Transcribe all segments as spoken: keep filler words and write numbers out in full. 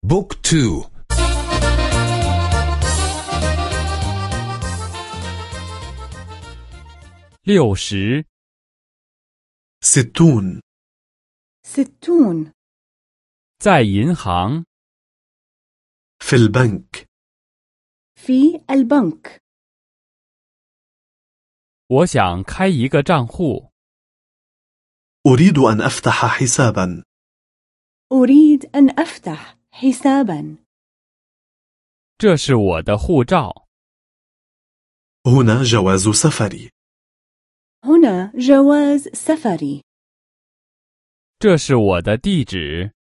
بوك تو. 六十， ستون. ستون. 在银行， في البنك. في البنك. 我想开一个账户。 أريد أن أفتح حسابا. أريد أن أفتح حسابا. 这是我的护照。 هنا جواز سفري. هنا جواز سفري. 这是我的地址。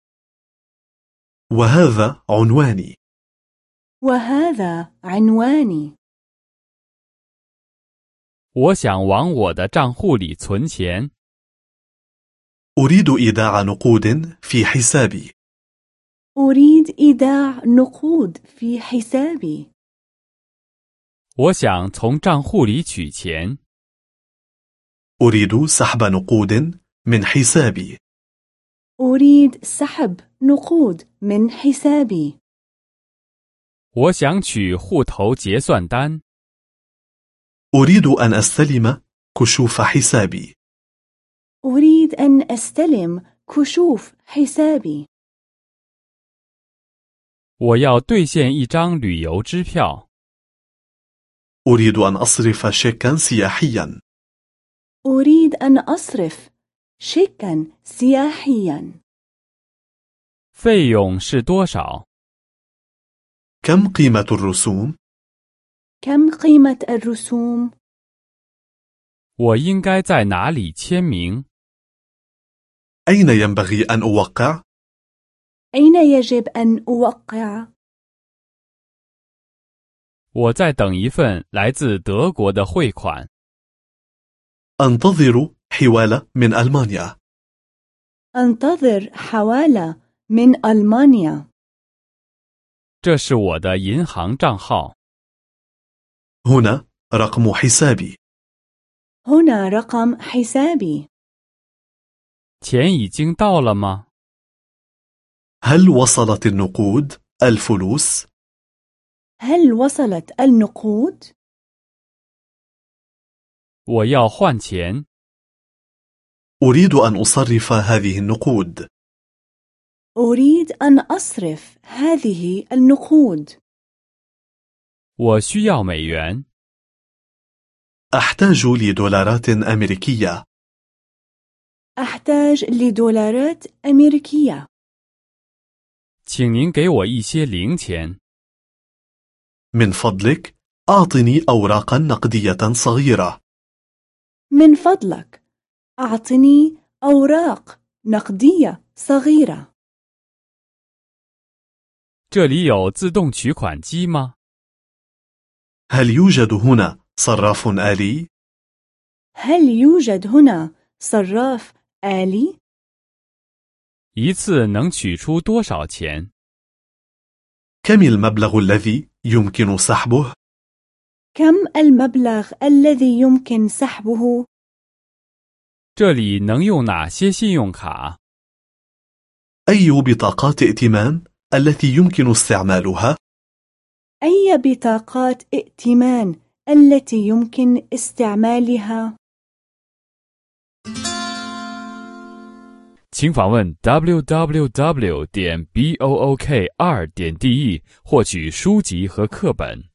وهذا عنواني. وهذا عنواني. 我想往我的账户里存钱。 أريد إيداع نقود في حسابي. أريد إيداع نقود في حسابي. 我想从账户里取钱。 أريد سحب نقود من حسابي. أريد سحب نقود من حسابي. 我想取户头结算单。 أريد أن أستلم كشوف حسابي. أريد أن أستلم كشوف حسابي. 我要兑现一张旅游支票。 أريد أن أصرف شيكا سياحيا. أريد أن أصرف شيكا سياحيا. 费用是多少？ كم قيمة الرسوم؟ كم قيمة الرسوم؟ 我应该在哪里签名？ أين ينبغي أن أوقع؟ أين يجب أن أوقع؟ 我在等一份来自德国的汇款。 أنتظر حوالة من ألمانيا. أنتظر حوالة من ألمانيا. 这是我的银行账号。 هنا رقم حسابي. هنا رقم حسابي. 钱已经到了吗？ هل وصلت النقود الفلوس؟ هل وصلت النقود؟ 我要换钱。 أريد أن أصرف هذه النقود. أريد أن أصرف هذه النقود. 我需要美元。 أحتاج لدولارات أمريكية. أحتاج لدولارات أمريكية. 请您给我一些零钱。 من فضلك أعطني أوراقا نقدية صغيرة. من فضلك أعطني أوراق نقدية صغيرة. 这里有自动取款机吗？ هل يوجد هنا صراف آلي؟ هل يوجد هنا صراف آلي؟ 一次能取出多少钱？ كم المبلغ الذي يمكن سحبه؟ كم المبلغ الذي يمكن سحبه؟ 这里能用哪些信用卡？ أي بطاقات ائتمان التي يمكن استعمالها؟ أي بطاقات ائتمان التي يمكن استعمالها؟ 请访问 double-u double-u double-u 点 book 二点 de 获取书籍和课本。